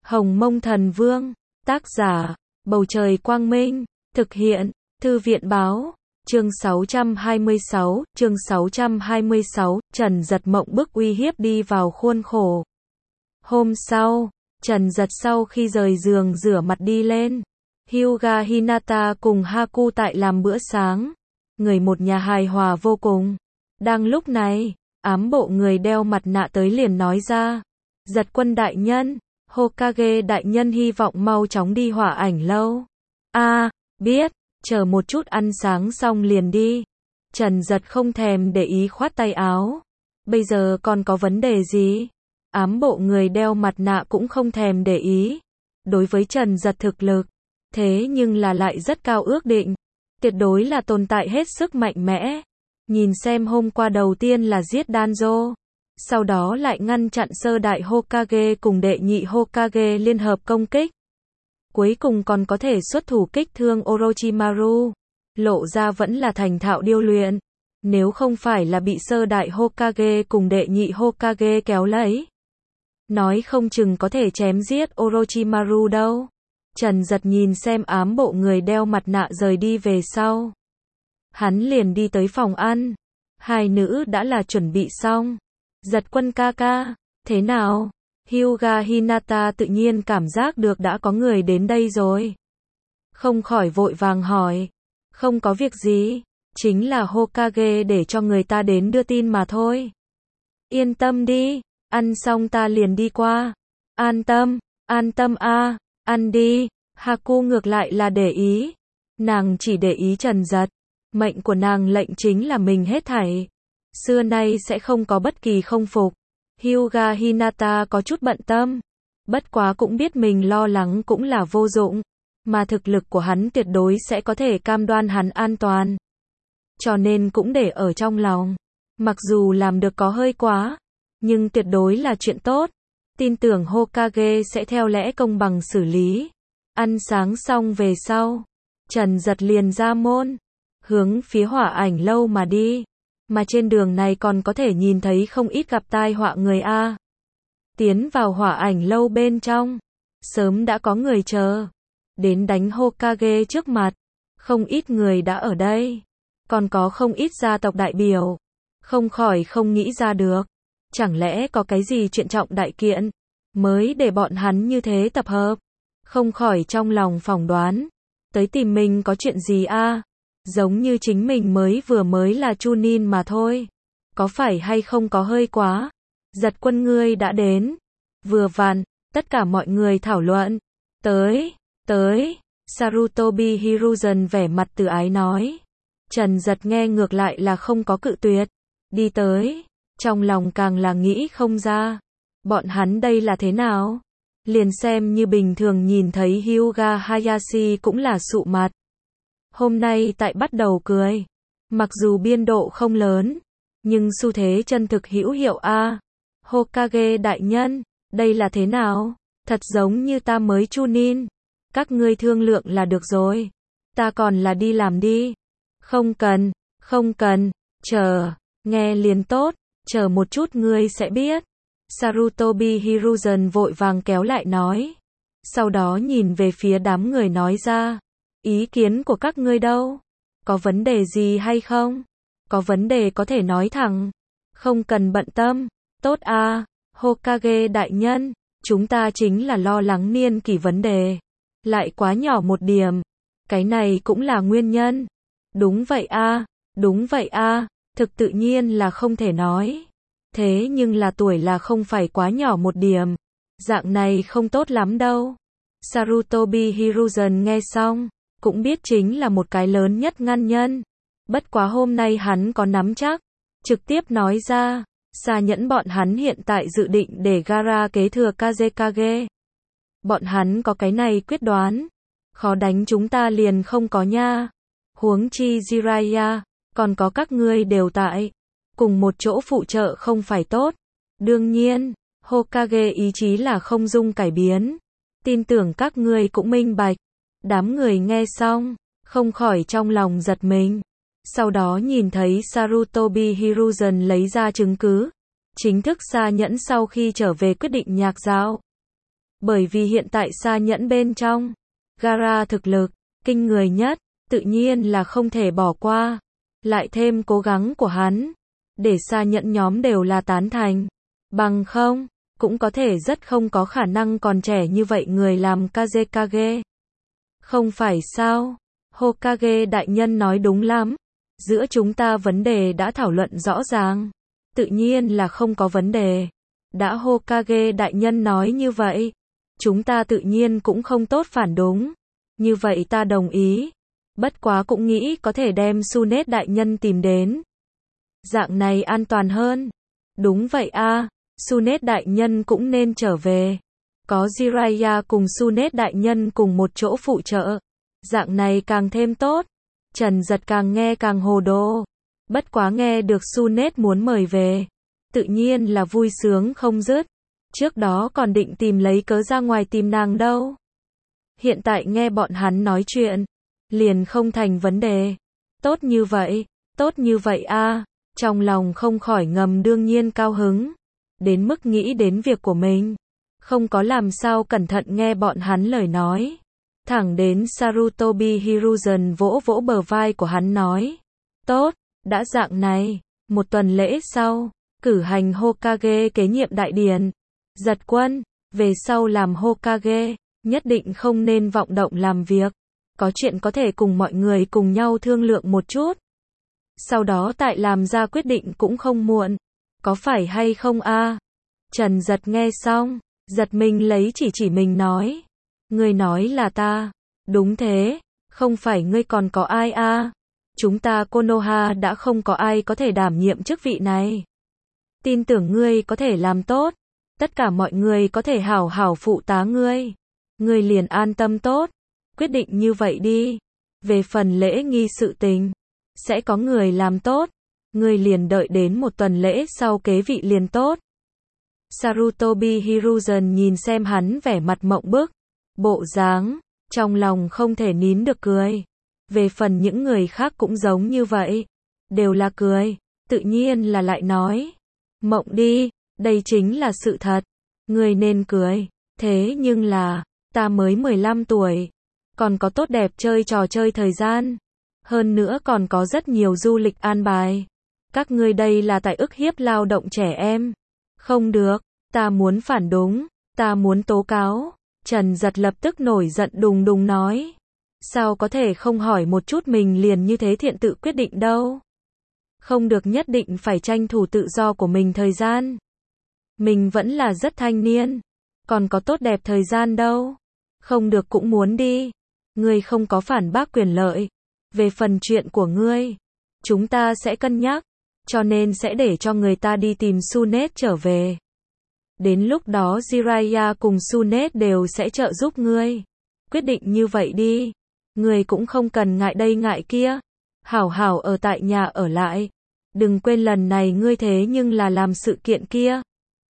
Hồng Mông Thần Vương, tác giả, Bầu Trời Quang Minh, thực hiện, Thư viện Báo, chương 626, Trần Dật mộng bức uy hiếp đi vào khuôn khổ. Hôm sau, Trần Dật sau khi rời giường rửa mặt đi lên. Hyuga Hinata cùng Haku tại làm bữa sáng. Người một nhà hài hòa vô cùng. Đang lúc này, ám bộ người đeo mặt nạ tới liền nói ra. Dật quân đại nhân, Hokage đại nhân hy vọng mau chóng đi hỏa ảnh lâu. Biết, chờ một chút ăn sáng xong liền đi. Trần Dật không thèm để ý khoát tay áo. Bây giờ còn có vấn đề gì? Ám bộ người đeo mặt nạ cũng không thèm để ý. Đối với Trần Dật thực lực, thế nhưng là lại rất cao ước định. Tuyệt đối là tồn tại hết sức mạnh mẽ. Nhìn xem hôm qua đầu tiên là giết Danzo. Sau đó lại ngăn chặn sơ đại Hokage cùng đệ nhị Hokage liên hợp công kích. Cuối cùng còn có thể xuất thủ kích thương Orochimaru. Lộ ra vẫn là thành thạo điêu luyện. Nếu không phải là bị sơ đại Hokage cùng đệ nhị Hokage kéo lấy, nói không chừng có thể chém giết Orochimaru đâu. Trần Dật nhìn xem ám bộ người đeo mặt nạ rời đi về sau. Hắn liền đi tới phòng ăn. Hai nữ đã là chuẩn bị xong. Dật quân ca ca, thế nào? Hyuga Hinata tự nhiên cảm giác được đã có người đến đây rồi. Không khỏi vội vàng hỏi. Không có việc gì, chính là Hokage để cho người ta đến đưa tin mà thôi. Yên tâm đi, ăn xong ta liền đi qua. An tâm ăn đi. Haku ngược lại là để ý. Nàng chỉ để ý Trần Dật. Mệnh của nàng lệnh chính là mình hết thảy. Xưa nay sẽ không có bất kỳ không phục. Hyuga Hinata có chút bận tâm. Bất quá cũng biết mình lo lắng cũng là vô dụng. Mà thực lực của hắn tuyệt đối sẽ có thể cam đoan hắn an toàn. Cho nên cũng để ở trong lòng. Mặc dù làm được có hơi quá, nhưng tuyệt đối là chuyện tốt. Tin tưởng Hokage sẽ theo lẽ công bằng xử lý. Ăn sáng xong về sau, Trần Dật liền ra môn, hướng phía hỏa ảnh lâu mà đi. Mà trên đường này còn có thể nhìn thấy không ít gặp tai họa người a. Tiến vào hỏa ảnh lâu bên trong, sớm đã có người chờ. Đến đánh Hokage trước mặt. Không ít người đã ở đây. Còn có không ít gia tộc đại biểu. Không khỏi không nghĩ ra được. Chẳng lẽ có cái gì chuyện trọng đại kiện, mới để bọn hắn như thế tập hợp. Không khỏi trong lòng phỏng đoán. Tới tìm mình có chuyện gì a? Giống như chính mình mới là Chunin mà thôi. Có phải hay không có hơi quá? Dật quân ngươi đã đến. Vừa vặn, tất cả mọi người thảo luận. Tới. Sarutobi Hiruzen vẻ mặt từ ái nói. Trần Dật nghe ngược lại là không có cự tuyệt. Đi tới. Trong lòng càng là nghĩ không ra. Bọn hắn đây là thế nào? Liền xem như bình thường nhìn thấy Hyuga Hayashi cũng là sụ mặt. Hôm nay tại bắt đầu cười. Mặc dù biên độ không lớn, nhưng xu thế chân thực hữu hiệu a. Hokage đại nhân, đây là thế nào? Thật giống như ta mới Chunin. Các ngươi thương lượng là được rồi. Ta còn là đi làm đi. Không cần, chờ, nghe liền tốt, chờ một chút ngươi sẽ biết. Sarutobi Hiruzen vội vàng kéo lại nói. Sau đó nhìn về phía đám người nói ra. Ý kiến của các ngươi đâu? Có vấn đề gì hay không? Có vấn đề có thể nói thẳng. Không cần bận tâm. Tốt a, Hokage đại nhân, chúng ta chính là lo lắng niên kỷ vấn đề. Lại quá nhỏ một điểm. Cái này cũng là nguyên nhân. Đúng vậy a, thực tự nhiên là không thể nói. Thế nhưng là tuổi là không phải quá nhỏ một điểm. Dạng này không tốt lắm đâu. Sarutobi Hiruzen nghe xong, cũng biết chính là một cái lớn nhất ngăn nhân. Bất quá hôm nay hắn có nắm chắc. Trực tiếp nói ra, Sa Nhẫn bọn hắn hiện tại dự định để Gaara kế thừa Kazekage. Bọn hắn có cái này quyết đoán. Khó đánh chúng ta liền không có nha. Huống chi Jiraiya, còn có các ngươi đều tại. Cùng một chỗ phụ trợ không phải tốt. Đương nhiên, Hokage ý chí là không dung cải biến. Tin tưởng các ngươi cũng minh bạch. Đám người nghe xong, không khỏi trong lòng giật mình. Sau đó nhìn thấy Sarutobi Hiruzen lấy ra chứng cứ. Chính thức Sa Nhẫn sau khi trở về quyết định nhạc dạo. Bởi vì hiện tại Sa Nhẫn bên trong Gaara thực lực kinh người nhất, tự nhiên là không thể bỏ qua. Lại thêm cố gắng của hắn, để Sa Nhẫn nhóm đều là tán thành. Bằng không, cũng có thể rất không có khả năng còn trẻ như vậy người làm Kazekage. Không phải sao? Hokage đại nhân nói đúng lắm. Giữa chúng ta vấn đề đã thảo luận rõ ràng. Tự nhiên là không có vấn đề. Đã Hokage đại nhân nói như vậy, chúng ta tự nhiên cũng không tốt phản đúng. Như vậy ta đồng ý. Bất quá cũng nghĩ có thể đem Tsunade đại nhân tìm đến. Dạng này an toàn hơn. Đúng vậy a, Tsunade đại nhân cũng nên trở về. Có Jiraiya cùng Tsunade đại nhân cùng một chỗ phụ trợ. Dạng này càng thêm tốt. Trần Giật càng nghe càng hồ đồ. Bất quá nghe được Tsunade muốn mời về, tự nhiên là vui sướng không dứt. Trước đó còn định tìm lấy cớ ra ngoài tìm nàng đâu. Hiện tại nghe bọn hắn nói chuyện, liền không thành vấn đề. Tốt như vậy a, trong lòng không khỏi ngầm đương nhiên cao hứng. Đến mức nghĩ đến việc của mình. Không có làm sao cẩn thận nghe bọn hắn lời nói. Thẳng đến Sarutobi Hiruzen vỗ vỗ bờ vai của hắn nói. Tốt, đã dạng này, một tuần lễ sau, cử hành Hokage kế nhiệm đại điển. Giật quân, về sau làm Hokage, nhất định không nên vọng động làm việc. Có chuyện có thể cùng mọi người cùng nhau thương lượng một chút. Sau đó tại làm ra quyết định cũng không muộn. Có phải hay không a? Trần Giật nghe xong, giật mình lấy chỉ mình nói. Ngươi nói là ta. Đúng thế, không phải ngươi còn có ai a? Chúng ta Konoha đã không có ai có thể đảm nhiệm chức vị này. Tin tưởng ngươi có thể làm tốt. Tất cả mọi người có thể hảo hảo phụ tá ngươi. Ngươi liền an tâm tốt. Quyết định như vậy đi. Về phần lễ nghi sự tình, sẽ có người làm tốt. Ngươi liền đợi đến một tuần lễ sau kế vị liền tốt. Sarutobi Hiruzen nhìn xem hắn vẻ mặt mộng bức, bộ dáng, trong lòng không thể nín được cười. Về phần những người khác cũng giống như vậy, đều là cười, tự nhiên là lại nói. Mộng đi, đây chính là sự thật. Ngươi nên cười, thế nhưng là, ta mới 15 tuổi, còn có tốt đẹp chơi trò chơi thời gian. Hơn nữa còn có rất nhiều du lịch an bài. Các ngươi đây là tại ức hiếp lao động trẻ em. Không được, ta muốn phản đúng, ta muốn tố cáo. Trần Giật lập tức nổi giận đùng đùng nói. Sao có thể không hỏi một chút mình liền như thế thiện tự quyết định đâu. Không được, nhất định phải tranh thủ tự do của mình thời gian. Mình vẫn là rất thanh niên, còn có tốt đẹp thời gian đâu. Không được cũng muốn đi. Ngươi không có phản bác quyền lợi. Về phần chuyện của ngươi, chúng ta sẽ cân nhắc, cho nên sẽ để cho người ta đi tìm Tsunade trở về. Đến lúc đó Jiraiya cùng Tsunade đều sẽ trợ giúp ngươi. Quyết định như vậy đi. Ngươi cũng không cần ngại đây ngại kia. Hảo hảo ở tại nhà ở lại. Đừng quên lần này ngươi thế nhưng là làm sự kiện kia.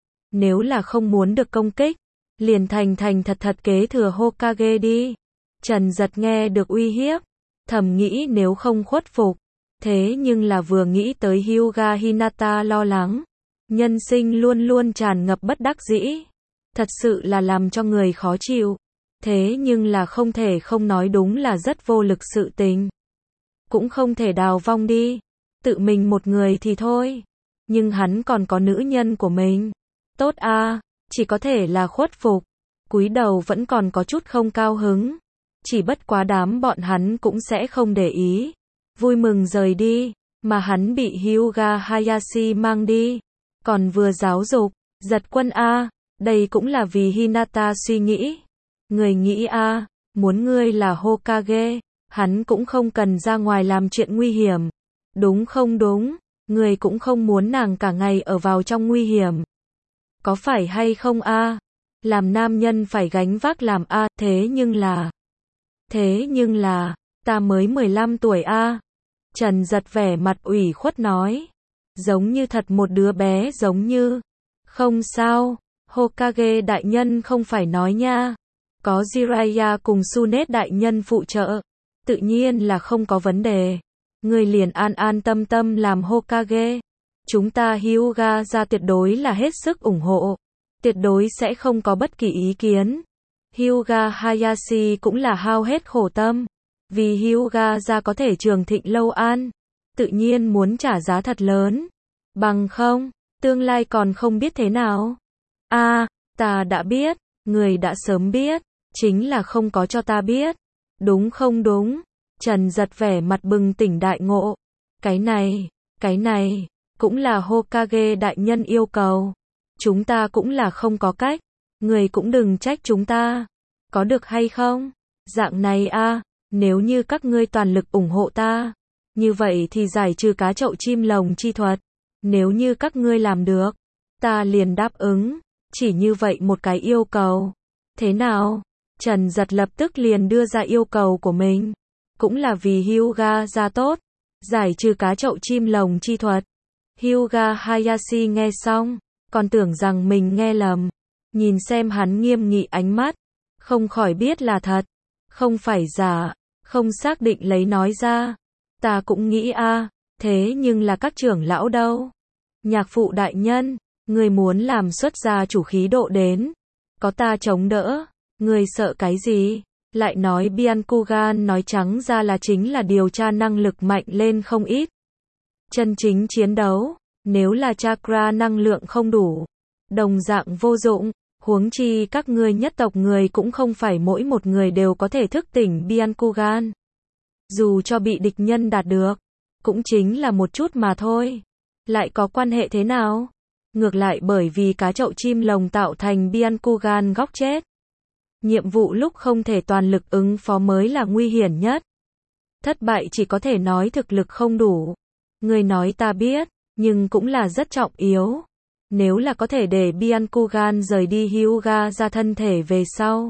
Nếu là không muốn được công kích, liền thành thật kế thừa Hokage đi. Trần Giật nghe được uy hiếp, thầm nghĩ nếu không khuất phục. Thế nhưng là vừa nghĩ tới Hyuga Hinata lo lắng. Nhân sinh luôn luôn tràn ngập bất đắc dĩ. Thật sự là làm cho người khó chịu. Thế nhưng là không thể không nói đúng là rất vô lực sự tình. Cũng không thể đào vong đi. Tự mình một người thì thôi. Nhưng hắn còn có nữ nhân của mình. Tốt a, chỉ có thể là khuất phục. Cúi đầu vẫn còn có chút không cao hứng. Chỉ bất quá đám bọn hắn cũng sẽ không để ý. Vui mừng rời đi. Mà hắn bị Hyuga Hayashi mang đi. Còn vừa giáo dục. Giật quân a, đây cũng là vì Hinata suy nghĩ. Người nghĩ a, muốn ngươi là Hokage, hắn cũng không cần ra ngoài làm chuyện nguy hiểm. Đúng không đúng? Người cũng không muốn nàng cả ngày ở vào trong nguy hiểm. Có phải hay không a? Làm nam nhân phải gánh vác làm a, thế nhưng là, ta mới 15 tuổi a. Trần Giật vẻ mặt ủy khuất nói. Giống như thật một đứa bé giống như. Không sao, Hokage đại nhân không phải nói nha. Có Jiraiya cùng Tsunade đại nhân phụ trợ. Tự nhiên là không có vấn đề. Người liền an tâm làm Hokage. Chúng ta Hyuga ra tuyệt đối là hết sức ủng hộ. tuyệt đối sẽ không có bất kỳ ý kiến. Hyuga Hayashi cũng là hao hết khổ tâm. Vì Hyuga gia có thể trường thịnh lâu an, tự nhiên muốn trả giá thật lớn. Bằng không, tương lai còn không biết thế nào. Ta đã biết, người đã sớm biết, chính là không có cho ta biết. Đúng không đúng? Trần Giật vẻ mặt bừng tỉnh đại ngộ. Cái này, cũng là Hokage đại nhân yêu cầu. Chúng ta cũng là không có cách. Người cũng đừng trách chúng ta. Có được hay không? Dạng này nếu như các ngươi toàn lực ủng hộ ta, như vậy thì giải trừ cá chậu chim lồng chi thuật. Nếu như các ngươi làm được, ta liền đáp ứng. Chỉ như vậy một cái yêu cầu. Thế nào? Trần Giật lập tức liền đưa ra yêu cầu của mình. Cũng là vì Hyuga gia tốt. Giải trừ cá chậu chim lồng chi thuật. Hyuga Hayashi nghe xong, còn tưởng rằng mình nghe lầm. Nhìn xem hắn nghiêm nghị ánh mắt, không khỏi biết là thật, không phải giả, không xác định lấy nói ra. Ta cũng nghĩ thế nhưng là các trưởng lão đâu? Nhạc phụ đại nhân, người muốn làm xuất ra chủ khí độ đến, có ta chống đỡ, người sợ cái gì? Lại nói Byakugan nói trắng ra là chính là điều tra năng lực mạnh lên không ít. Chân chính chiến đấu, nếu là chakra năng lượng không đủ, đồng dạng vô dụng. Huống chi các ngươi nhất tộc người cũng không phải mỗi một người đều có thể thức tỉnh Byakugan. Dù cho bị địch nhân đạt được, cũng chính là một chút mà thôi. Lại có quan hệ thế nào? Ngược lại bởi vì cá chậu chim lồng tạo thành Byakugan góc chết. Nhiệm vụ lúc không thể toàn lực ứng phó mới là nguy hiểm nhất. Thất bại chỉ có thể nói thực lực không đủ. Người nói ta biết, nhưng cũng là rất trọng yếu. Nếu là có thể để Byakugan rời đi Hyuga ra thân thể về sau,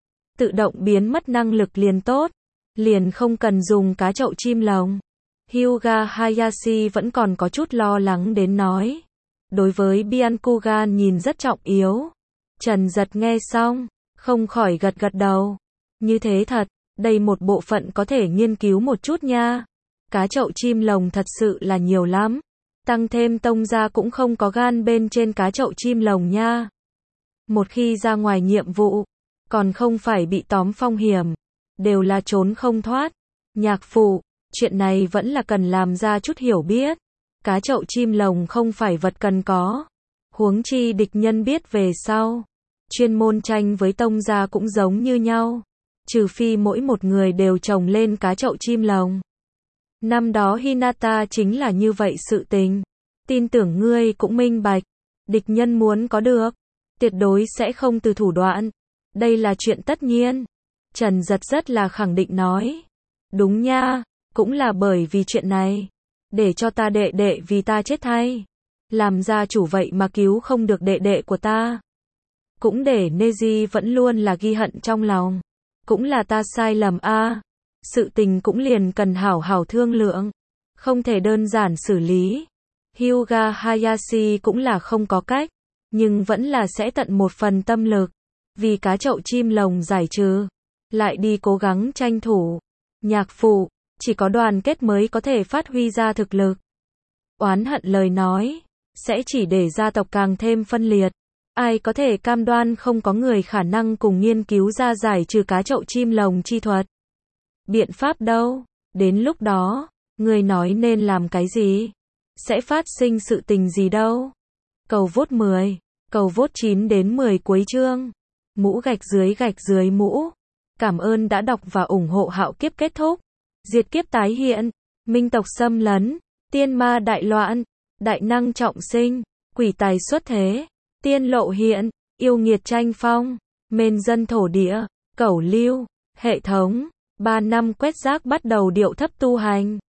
tự động biến mất năng lực liền tốt, liền không cần dùng cá chậu chim lồng. Hyuga Hayashi vẫn còn có chút lo lắng đến nói. Đối với Byakugan nhìn rất trọng yếu. Trần Giật nghe xong, không khỏi gật gật đầu. Như thế thật, đây một bộ phận có thể nghiên cứu một chút nha. Cá chậu chim lồng thật sự là nhiều lắm. Tăng thêm tông gia cũng không có gan bên trên cá chậu chim lồng nha. Một khi ra ngoài nhiệm vụ, còn không phải bị tóm phong hiểm, đều là trốn không thoát. Nhạc phụ, chuyện này vẫn là cần làm ra chút hiểu biết. Cá chậu chim lồng không phải vật cần có. Huống chi địch nhân biết về sau. Chuyên môn tranh với tông gia cũng giống như nhau. Trừ phi mỗi một người đều trồng lên cá chậu chim lồng. Năm đó Hinata chính là như vậy sự tình. Tin tưởng ngươi cũng minh bạch. Địch nhân muốn có được, tuyệt đối sẽ không từ thủ đoạn. Đây là chuyện tất nhiên. Trần Giật rất là khẳng định nói. Đúng nha, cũng là bởi vì chuyện này. Để cho ta đệ đệ vì ta chết thay. Làm gia chủ vậy mà cứu không được đệ đệ của ta. Cũng để Neji vẫn luôn là ghi hận trong lòng. Cũng là ta sai lầm Sự tình cũng liền cần hảo hảo thương lượng. Không thể đơn giản xử lý. Hyuga Hayashi cũng là không có cách. Nhưng vẫn là sẽ tận một phần tâm lực. Vì cá chậu chim lồng giải trừ. Lại đi cố gắng tranh thủ. Nhạc phụ, chỉ có đoàn kết mới có thể phát huy ra thực lực. Oán hận lời nói, sẽ chỉ để gia tộc càng thêm phân liệt. Ai có thể cam đoan không có người khả năng cùng nghiên cứu ra giải trừ cá chậu chim lồng chi thuật. Biện pháp đâu? Đến lúc đó, người nói nên làm cái gì? Sẽ phát sinh sự tình gì đâu? Cầu vote 10, cầu vote 9 đến 10 cuối chương. Mũ gạch dưới mũ. Cảm ơn đã đọc và ủng hộ Hạo Kiếp kết thúc. Diệt kiếp tái hiện, minh tộc xâm lấn, tiên ma đại loạn, đại năng trọng sinh, quỷ tài xuất thế, tiên lộ hiện, yêu nghiệt tranh phong, mên dân thổ địa, cẩu lưu, hệ thống, 3 năm quét rác bắt đầu điệu thấp tu hành.